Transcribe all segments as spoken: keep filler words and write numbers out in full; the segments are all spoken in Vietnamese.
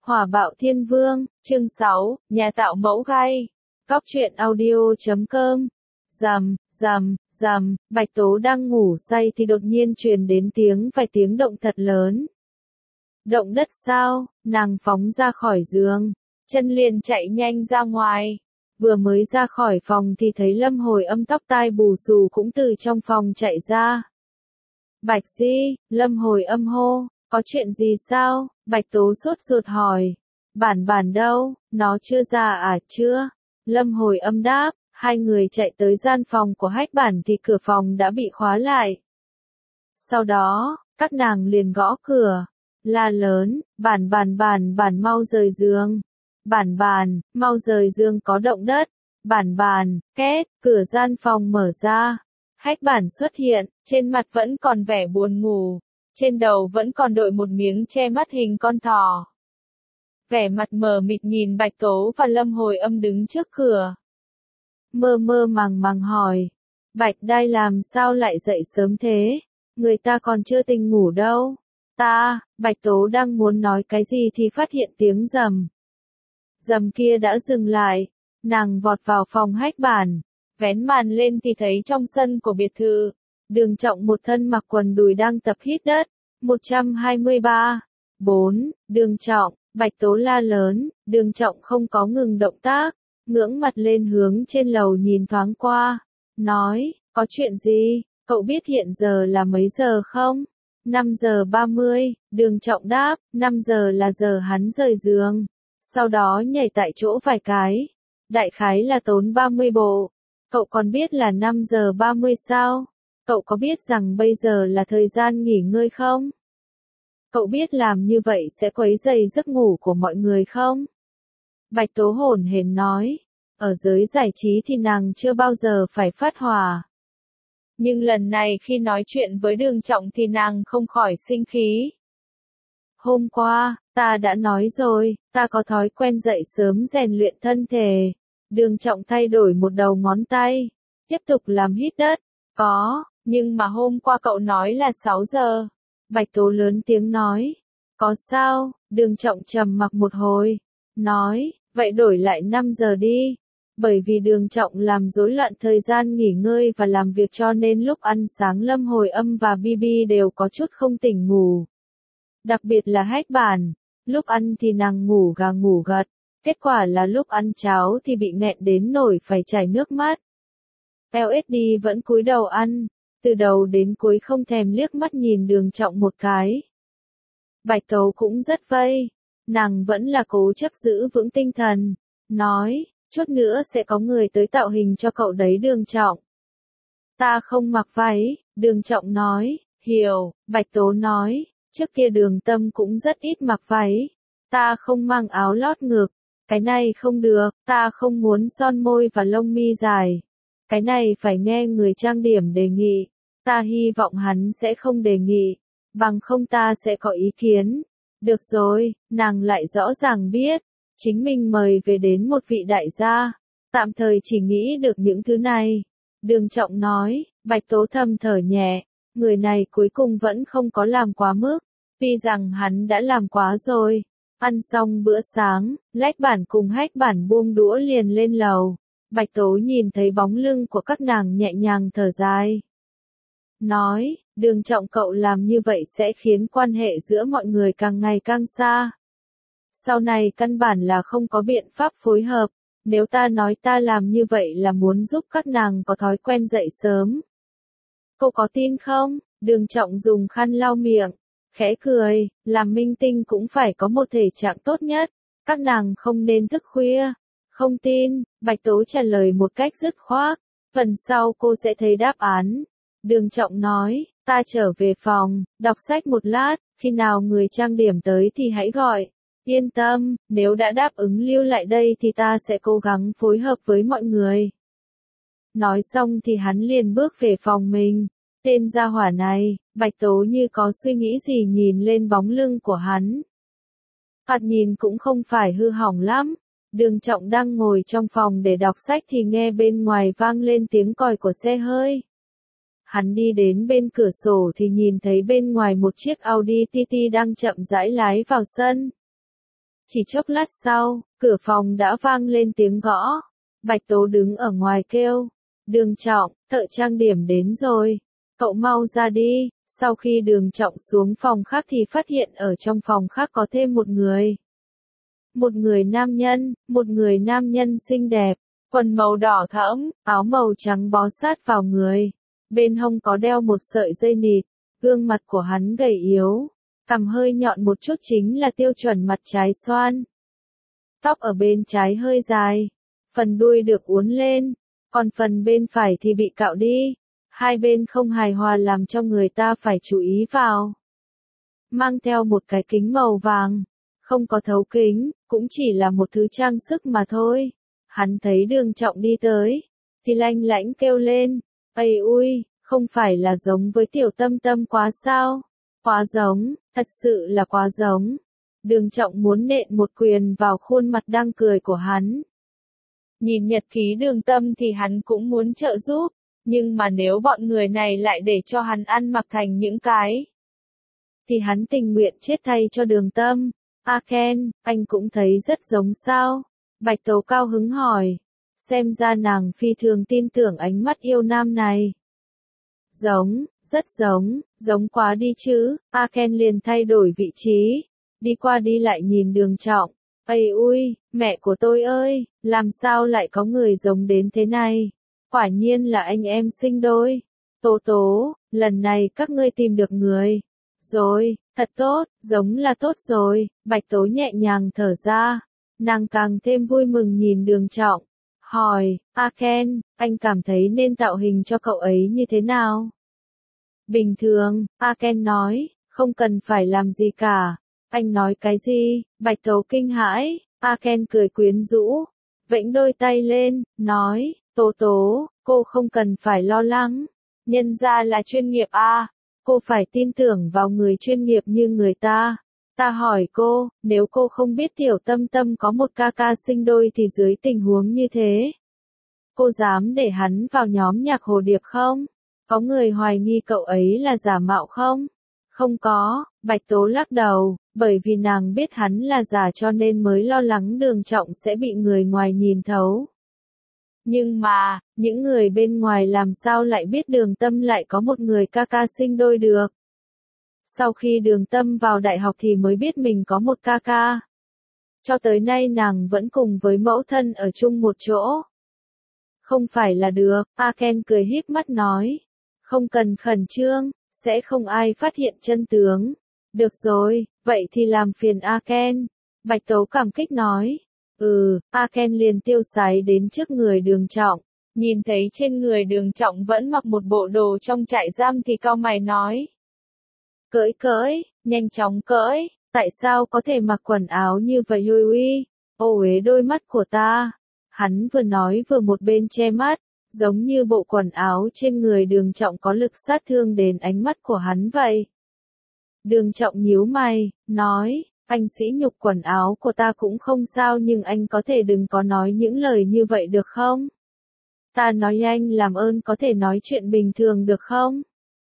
Hỏa bạo thiên vương, chương sáu, nhà tạo mẫu gai. Góc truyện audio chấm com. Rầm, rầm, rầm, Bạch Tố đang ngủ say thì đột nhiên truyền đến tiếng vài tiếng động thật lớn. Động đất sao? Nàng phóng ra khỏi giường, chân liền chạy nhanh ra ngoài. Vừa mới ra khỏi phòng thì thấy Lâm Hồi Âm tóc tai bù xù cũng từ trong phòng chạy ra. Bạch Di, Lâm Hồi Âm hô, có chuyện gì sao? Bạch Tố sốt ruột hỏi. Bản bản đâu, nó chưa ra à? Chưa. Lâm Hồi Âm đáp. Hai người chạy tới gian phòng của Hách Bản thì cửa phòng đã bị khóa lại. Sau đó, các nàng liền gõ cửa, la lớn, bản bản bản bản mau rời giường. Bản bản, mau rời giường có động đất. Bản bản, két, cửa gian phòng mở ra. Hách Bản xuất hiện, trên mặt vẫn còn vẻ buồn ngủ, trên đầu vẫn còn đội một miếng che mắt hình con thỏ. Vẻ mặt mờ mịt nhìn Bạch Tố và Lâm Hồi Âm đứng trước cửa. Mơ mơ màng màng hỏi, Bạch Đai làm sao lại dậy sớm thế, người ta còn chưa tỉnh ngủ đâu. Ta, Bạch Tố đang muốn nói cái gì thì phát hiện tiếng rầm. Rầm kia đã dừng lại, nàng vọt vào phòng Hách Bản, vén màn lên thì thấy trong sân của biệt thự, Đường Trọng một thân mặc quần đùi đang tập hít đất. một trăm hai mươi ba. bốn. Đường Trọng, Bạch Tố la lớn, Đường Trọng không có ngừng động tác, ngưỡng mặt lên hướng trên lầu nhìn thoáng qua, nói, có chuyện gì, cậu biết hiện giờ là mấy giờ không? năm giờ ba mươi, Đường Trọng đáp, năm giờ là giờ hắn rời giường, sau đó nhảy tại chỗ vài cái, đại khái là tốn ba mươi bộ. Cậu còn biết là năm giờ ba mươi sao? Cậu có biết rằng bây giờ là thời gian nghỉ ngơi không? Cậu biết làm như vậy sẽ quấy rầy giấc ngủ của mọi người không? Bạch Tố hổn hển nói, ở giới giải trí thì nàng chưa bao giờ phải phát hỏa. Nhưng lần này khi nói chuyện với Đường Trọng thì nàng không khỏi sinh khí. Hôm qua, ta đã nói rồi, ta có thói quen dậy sớm rèn luyện thân thể. Đường Trọng thay đổi một đầu ngón tay, tiếp tục làm hít đất. Có, nhưng mà hôm qua cậu nói là sáu giờ. Bạch Tố lớn tiếng nói. Có sao? Đường Trọng trầm mặc một hồi, nói, vậy đổi lại năm giờ đi. Bởi vì Đường Trọng làm rối loạn thời gian nghỉ ngơi và làm việc cho nên lúc ăn sáng Lâm Hồi Âm và Bibi đều có chút không tỉnh ngủ. Đặc biệt là Hách Bản, lúc ăn thì nàng ngủ gà ngủ gật, kết quả là lúc ăn cháo thì bị nghẹn đến nổi phải chảy nước mắt. lờ ét đê vẫn cúi đầu ăn, từ đầu đến cuối không thèm liếc mắt nhìn Đường Trọng một cái. Bạch Tố cũng rất vây, nàng vẫn là cố chấp giữ vững tinh thần, nói, chút nữa sẽ có người tới tạo hình cho cậu đấy Đường Trọng. Ta không mặc váy, Đường Trọng nói, hiểu, Bạch Tố nói, trước kia Đường Tâm cũng rất ít mặc váy, ta không mang áo lót ngực, cái này không được, ta không muốn son môi và lông mi dài, cái này phải nghe người trang điểm đề nghị, ta hy vọng hắn sẽ không đề nghị, bằng không ta sẽ có ý kiến. Được rồi, nàng lại rõ ràng biết, chính mình mời về đến một vị đại gia, tạm thời chỉ nghĩ được những thứ này. Đường Trọng nói, Bạch Tố thầm thở nhẹ, người này cuối cùng vẫn không có làm quá mức, tuy rằng hắn đã làm quá rồi. Ăn xong bữa sáng, Lách Bản cùng Hách Bản buông đũa liền lên lầu. Bạch Tố nhìn thấy bóng lưng của các nàng nhẹ nhàng thở dài. Nói, Đường Trọng cậu làm như vậy sẽ khiến quan hệ giữa mọi người càng ngày càng xa. Sau này căn bản là không có biện pháp phối hợp, nếu ta nói ta làm như vậy là muốn giúp các nàng có thói quen dậy sớm. Cô có tin không? Đường Trọng dùng khăn lau miệng, khẽ cười, làm minh tinh cũng phải có một thể trạng tốt nhất, các nàng không nên thức khuya. Không tin, Bạch Tố trả lời một cách dứt khoát, phần sau cô sẽ thấy đáp án. Đường Trọng nói, ta trở về phòng, đọc sách một lát, khi nào người trang điểm tới thì hãy gọi. Yên tâm, nếu đã đáp ứng lưu lại đây thì ta sẽ cố gắng phối hợp với mọi người. Nói xong thì hắn liền bước về phòng mình. Tên gia hỏa này, Bạch Tố như có suy nghĩ gì nhìn lên bóng lưng của hắn. Thoạt nhìn cũng không phải hư hỏng lắm. Đường Trọng đang ngồi trong phòng để đọc sách thì nghe bên ngoài vang lên tiếng còi của xe hơi. Hắn đi đến bên cửa sổ thì nhìn thấy bên ngoài một chiếc Audi ti ti đang chậm rãi lái vào sân. Chỉ chốc lát sau, cửa phòng đã vang lên tiếng gõ. Bạch Tố đứng ở ngoài kêu. Đường Trọng, thợ trang điểm đến rồi. Cậu mau ra đi. Sau khi Đường Trọng xuống phòng khác thì phát hiện ở trong phòng khác có thêm một người. Một người nam nhân, một người nam nhân xinh đẹp. Quần màu đỏ thẫm, áo màu trắng bó sát vào người. Bên hông có đeo một sợi dây nịt. Gương mặt của hắn gầy yếu. Cằm hơi nhọn một chút chính là tiêu chuẩn mặt trái xoan. Tóc ở bên trái hơi dài. Phần đuôi được uốn lên. Còn phần bên phải thì bị cạo đi. Hai bên không hài hòa làm cho người ta phải chú ý vào. Mang theo một cái kính màu vàng. Không có thấu kính, cũng chỉ là một thứ trang sức mà thôi. Hắn thấy Đường Trọng đi tới. Thì lanh lãnh kêu lên. Ây ui, không phải là giống với Tiểu Tâm Tâm quá sao? Quá giống, thật sự là quá giống. Đường Trọng muốn nện một quyền vào khuôn mặt đang cười của hắn. Nhìn nhật ký Đường Tâm thì hắn cũng muốn trợ giúp, nhưng mà nếu bọn người này lại để cho hắn ăn mặc thành những cái, thì hắn tình nguyện chết thay cho Đường Tâm. A Ken, anh cũng thấy rất giống sao? Bạch Tố cao hứng hỏi. Xem ra nàng phi thường tin tưởng ánh mắt yêu nam này. Giống, rất giống, giống quá đi chứ. A Ken liền thay đổi vị trí, đi qua đi lại nhìn Đường Trọng. Ây ui, mẹ của tôi ơi, làm sao lại có người giống đến thế này? Quả nhiên là anh em sinh đôi. Tố Tố, lần này các ngươi tìm được người. Rồi, thật tốt, giống là tốt rồi. Bạch Tố nhẹ nhàng thở ra. Nàng càng thêm vui mừng nhìn Đường Trọng. Hỏi, A Ken, anh cảm thấy nên tạo hình cho cậu ấy như thế nào? Bình thường, A Ken nói, không cần phải làm gì cả. Anh nói cái gì? Bạch Tố kinh hãi. A Ken cười quyến rũ, vẫy đôi tay lên, nói, Tố Tố, cô không cần phải lo lắng. Nhân ra là chuyên nghiệp a, cô phải tin tưởng vào người chuyên nghiệp như người ta. Ta hỏi cô, nếu cô không biết Tiểu Tâm Tâm có một ca ca sinh đôi thì dưới tình huống như thế, cô dám để hắn vào nhóm nhạc Hồ Điệp không? Có người hoài nghi cậu ấy là giả mạo không? Không có, Bạch Tố lắc đầu, bởi vì nàng biết hắn là giả cho nên mới lo lắng Đường Trọng sẽ bị người ngoài nhìn thấu. Nhưng mà, những người bên ngoài làm sao lại biết Đường Tâm lại có một người ca ca sinh đôi được? Sau khi Đường Tâm vào đại học thì mới biết mình có một ca ca. Cho tới nay nàng vẫn cùng với mẫu thân ở chung một chỗ. Không phải là được, A Ken cười híp mắt nói. Không cần khẩn trương, sẽ không ai phát hiện chân tướng. Được rồi, vậy thì làm phiền A Ken. Bạch Tố cảm kích nói. Ừ, A Ken liền tiêu sái đến trước người Đường Trọng. Nhìn thấy trên người Đường Trọng vẫn mặc một bộ đồ trong trại giam thì cau mày nói. Cưỡi cưỡi, nhanh chóng cưỡi, tại sao có thể mặc quần áo như vậy ui ui, ô uế đôi mắt của ta. Hắn vừa nói vừa một bên che mắt, giống như bộ quần áo trên người Đường Trọng có lực sát thương đến ánh mắt của hắn vậy. Đường Trọng nhíu mày, nói, anh sĩ nhục quần áo của ta cũng không sao nhưng anh có thể đừng có nói những lời như vậy được không? Ta nói anh làm ơn có thể nói chuyện bình thường được không?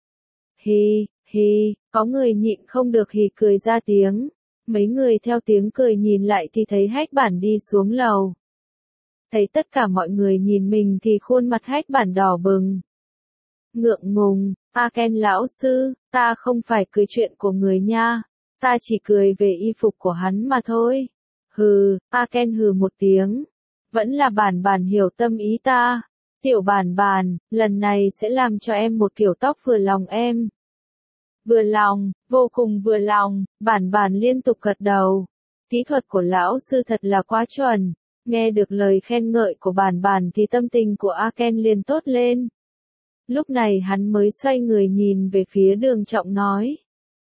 Hi, hi, có người nhịn không được hì cười ra tiếng. Mấy người theo tiếng cười nhìn lại thì thấy Hách Bản đi xuống lầu. Thấy tất cả mọi người nhìn mình thì khuôn mặt Hách Bản đỏ bừng. Ngượng ngùng, A Ken lão sư, ta không phải cười chuyện của người nha. Ta chỉ cười về y phục của hắn mà thôi. Hừ, A Ken hừ một tiếng. Vẫn là Bản Bản hiểu tâm ý ta. Tiểu Bản Bản, lần này sẽ làm cho em một kiểu tóc vừa lòng em. Vừa lòng, vô cùng vừa lòng, Bản Bản liên tục gật đầu. Kỹ thuật của lão sư thật là quá chuẩn. Nghe được lời khen ngợi của Bản Bản thì tâm tình của A Ken liền tốt lên. Lúc này hắn mới xoay người nhìn về phía Đường Trọng nói.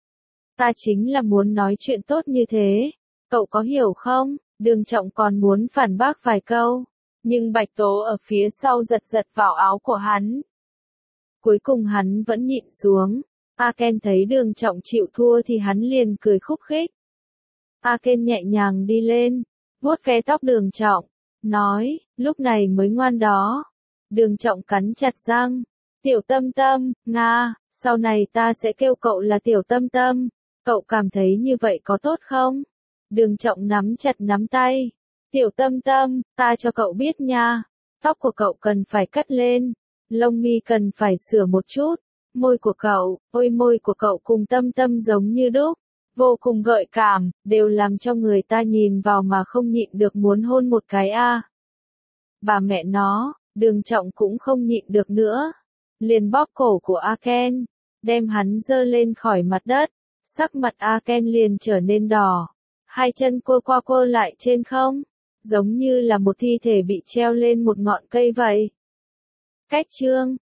Ta chính là muốn nói chuyện tốt như thế. Cậu có hiểu không? Đường Trọng còn muốn phản bác vài câu. Nhưng Bạch Tố ở phía sau giật giật vào áo của hắn. Cuối cùng hắn vẫn nhịn xuống. A Ken thấy Đường Trọng chịu thua thì hắn liền cười khúc khích. A Ken nhẹ nhàng đi lên, vuốt ve tóc Đường Trọng, nói, lúc này mới ngoan đó. Đường Trọng cắn chặt răng. Tiểu Tâm Tâm, Nga, sau này ta sẽ kêu cậu là Tiểu Tâm Tâm. Cậu cảm thấy như vậy có tốt không? Đường Trọng nắm chặt nắm tay. Tiểu Tâm Tâm, ta cho cậu biết nha. Tóc của cậu cần phải cắt lên. Lông mi cần phải sửa một chút. Môi của cậu, ôi môi của cậu cùng Tâm Tâm giống như đúc. Vô cùng gợi cảm, đều làm cho người ta nhìn vào mà không nhịn được muốn hôn một cái a. Bà mẹ nó, Đường Trọng cũng không nhịn được nữa. Liền bóp cổ của A Ken, đem hắn giơ lên khỏi mặt đất. Sắc mặt A Ken liền trở nên đỏ. Hai chân quơ qua quơ lại trên không. Giống như là một thi thể bị treo lên một ngọn cây vậy. Cách chương